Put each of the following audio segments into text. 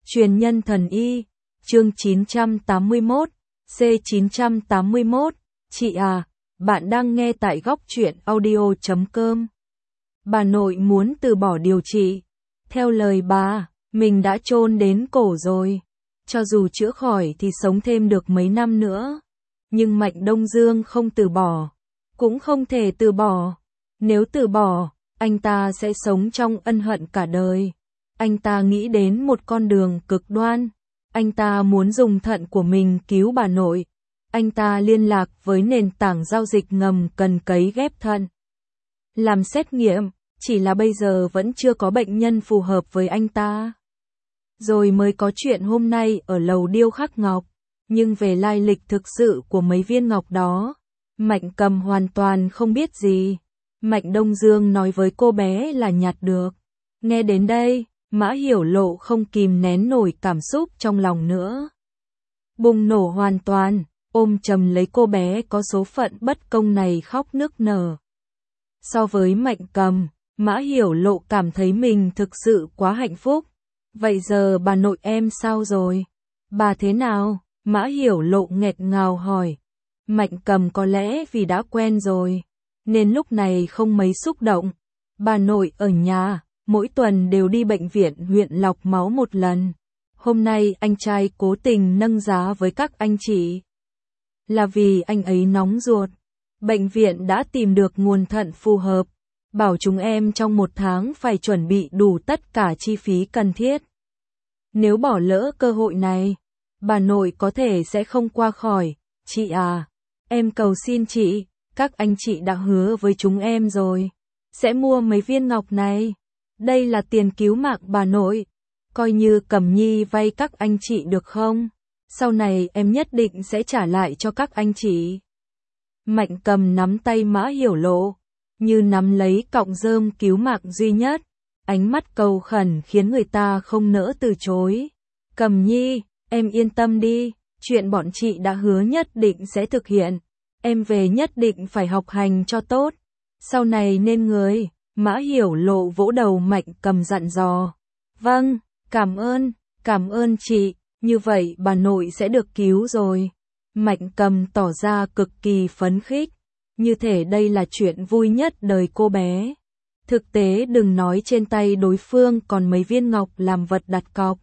Truyền nhân thần y, chương 981, C981, chị à, bạn đang nghe tại góc truyện audio.com. Bà nội muốn từ bỏ điều trị. Theo lời bà, mình đã chôn đến cổ rồi. Cho dù chữa khỏi thì sống thêm được mấy năm nữa. Nhưng Mạnh Đông Dương không từ bỏ. Cũng không thể từ bỏ. Nếu từ bỏ, anh ta sẽ sống trong ân hận cả đời. Anh ta nghĩ đến một con đường cực đoan. Anh ta muốn dùng thận của mình cứu bà nội. Anh ta liên lạc với nền tảng giao dịch ngầm cần cấy ghép thận. Làm xét nghiệm, chỉ là bây giờ vẫn chưa có bệnh nhân phù hợp với anh ta. Rồi mới có chuyện hôm nay ở lầu điêu khắc ngọc. Nhưng về lai lịch thực sự của mấy viên ngọc đó, Mạnh Cầm hoàn toàn không biết gì. Mạnh Đông Dương nói với cô bé là nhặt được. Nghe đến đây, Mã Hiểu Lộ không kìm nén nổi cảm xúc trong lòng nữa. Bùng nổ hoàn toàn, ôm chầm lấy cô bé có số phận bất công này khóc nức nở. So với Mạnh Cầm, Mã Hiểu Lộ cảm thấy mình thực sự quá hạnh phúc. Vậy giờ bà nội em sao rồi? Bà thế nào? Mã Hiểu Lộ nghẹt ngào hỏi. Mạnh Cầm có lẽ vì đã quen rồi, nên lúc này không mấy xúc động. Bà nội ở nhà, mỗi tuần đều đi bệnh viện huyện lọc máu một lần. Hôm nay anh trai cố tình nâng giá với các anh chị. Là vì anh ấy nóng ruột. Bệnh viện đã tìm được nguồn thận phù hợp. Bảo chúng em trong 1 tháng phải chuẩn bị đủ tất cả chi phí cần thiết. Nếu bỏ lỡ cơ hội này, bà nội có thể sẽ không qua khỏi. Chị à, em cầu xin chị, các anh chị đã hứa với chúng em rồi. Sẽ mua mấy viên ngọc này. Đây là tiền cứu mạng bà nội. Coi như Cẩm Nhi vay các anh chị được không? Sau này em nhất định sẽ trả lại cho các anh chị. Mạnh Cầm nắm tay Mã Hiểu Lộ, như nắm lấy cọng rơm cứu mạng duy nhất. Ánh mắt cầu khẩn khiến người ta không nỡ từ chối. Cẩm Nhi, em yên tâm đi, chuyện bọn chị đã hứa nhất định sẽ thực hiện. Em về nhất định phải học hành cho tốt. Sau này nên người. Mã Hiểu Lộ vỗ đầu Mạnh Cầm dặn dò. Vâng, cảm ơn chị, như vậy bà nội sẽ được cứu rồi. Mạnh Cầm tỏ ra cực kỳ phấn khích, như thể đây là chuyện vui nhất đời cô bé. Thực tế đừng nói trên tay đối phương còn mấy viên ngọc làm vật đặt cọc.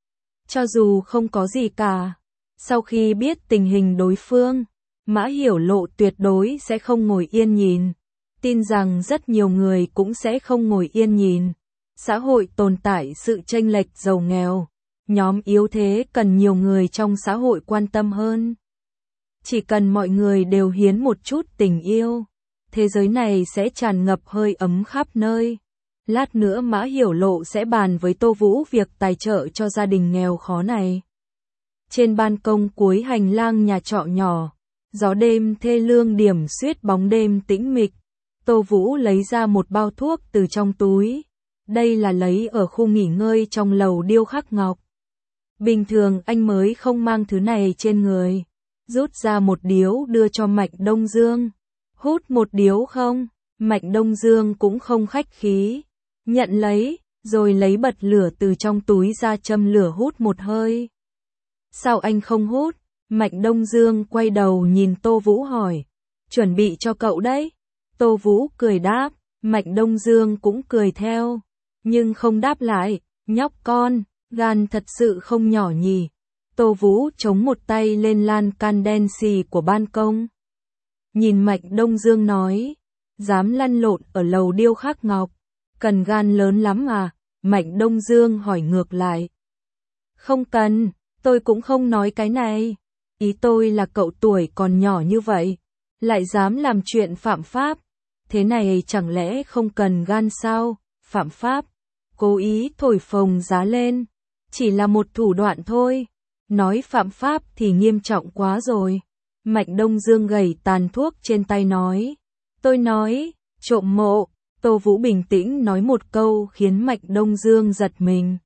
Cho dù không có gì cả, sau khi biết tình hình đối phương, Mã Hiểu Lộ tuyệt đối sẽ không ngồi yên nhìn. Tin rằng rất nhiều người cũng sẽ không ngồi yên nhìn. Xã hội tồn tại sự chênh lệch giàu nghèo. Nhóm yếu thế cần nhiều người trong xã hội quan tâm hơn. Chỉ cần mọi người đều hiến một chút tình yêu, thế giới này sẽ tràn ngập hơi ấm khắp nơi. Lát nữa Mã Hiểu Lộ sẽ bàn với Tô Vũ việc tài trợ cho gia đình nghèo khó này. Trên ban công cuối hành lang nhà trọ nhỏ, gió đêm thê lương điểm xuyết bóng đêm tĩnh mịch. Tô Vũ lấy ra một bao thuốc từ trong túi. Đây là lấy ở khu nghỉ ngơi trong lầu điêu khắc ngọc. Bình thường anh mới không mang thứ này trên người. Rút ra một điếu đưa cho Mạnh Đông Dương. Hút một điếu không? Mạnh Đông Dương cũng không khách khí. Nhận lấy, rồi lấy bật lửa từ trong túi ra châm lửa hút một hơi. Sao anh không hút? Mạnh Đông Dương quay đầu nhìn Tô Vũ hỏi. Chuẩn bị cho cậu đấy. Tô Vũ cười đáp, Mạnh Đông Dương cũng cười theo, nhưng không đáp lại. Nhóc con, gan thật sự không nhỏ nhỉ. Tô Vũ chống một tay lên lan can đen xì của ban công. Nhìn Mạnh Đông Dương nói, dám lăn lộn ở lầu điêu khắc ngọc, cần gan lớn lắm à? Mạnh Đông Dương hỏi ngược lại. Không cần, tôi cũng không nói cái này. Ý tôi là cậu tuổi còn nhỏ như vậy, lại dám làm chuyện phạm pháp. Thế này chẳng lẽ không cần gan sao? Phạm pháp, cố ý thổi phồng giá lên, chỉ là một thủ đoạn thôi. Nói phạm pháp thì nghiêm trọng quá rồi. Mạnh Đông Dương gầy tàn thuốc trên tay nói. Tôi nói, trộm mộ. Tô Vũ bình tĩnh nói một câu khiến Mạnh Đông Dương giật mình.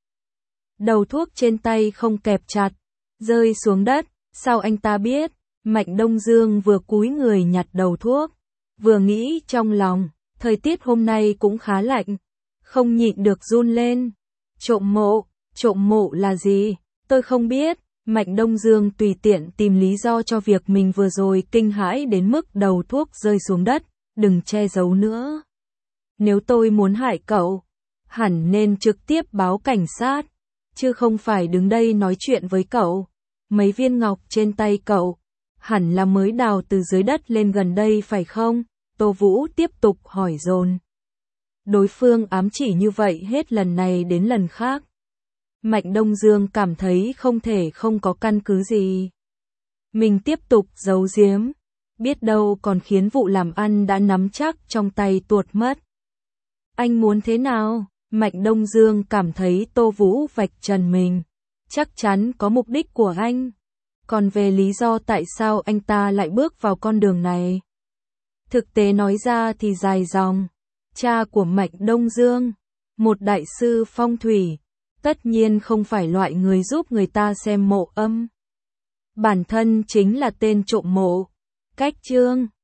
Đầu thuốc trên tay không kẹp chặt, rơi xuống đất. Sao anh ta biết? Mạnh Đông Dương vừa cúi người nhặt đầu thuốc, vừa nghĩ trong lòng, thời tiết hôm nay cũng khá lạnh, không nhịn được run lên. Trộm mộ là gì? Tôi không biết. Mạnh Đông Dương tùy tiện tìm lý do cho việc mình vừa rồi kinh hãi đến mức đầu thuốc rơi xuống đất, đừng che giấu nữa. Nếu tôi muốn hại cậu, hẳn nên trực tiếp báo cảnh sát, chứ không phải đứng đây nói chuyện với cậu. Mấy viên ngọc trên tay cậu, hẳn là mới đào từ dưới đất lên gần đây phải không? Tô Vũ tiếp tục hỏi dồn. Đối phương ám chỉ như vậy hết lần này đến lần khác. Mạnh Đông Dương cảm thấy không thể không có căn cứ gì. Mình tiếp tục giấu giếm, biết đâu còn khiến vụ làm ăn đã nắm chắc trong tay tuột mất. Anh muốn thế nào? Mạnh Đông Dương cảm thấy Tô Vũ vạch trần mình. Chắc chắn có mục đích của anh. Còn về lý do tại sao anh ta lại bước vào con đường này, thực tế nói ra thì dài dòng. Cha của Mạnh Đông Dương, một đại sư phong thủy, tất nhiên không phải loại người giúp người ta xem mộ âm. Bản thân chính là tên trộm mộ. Cách chương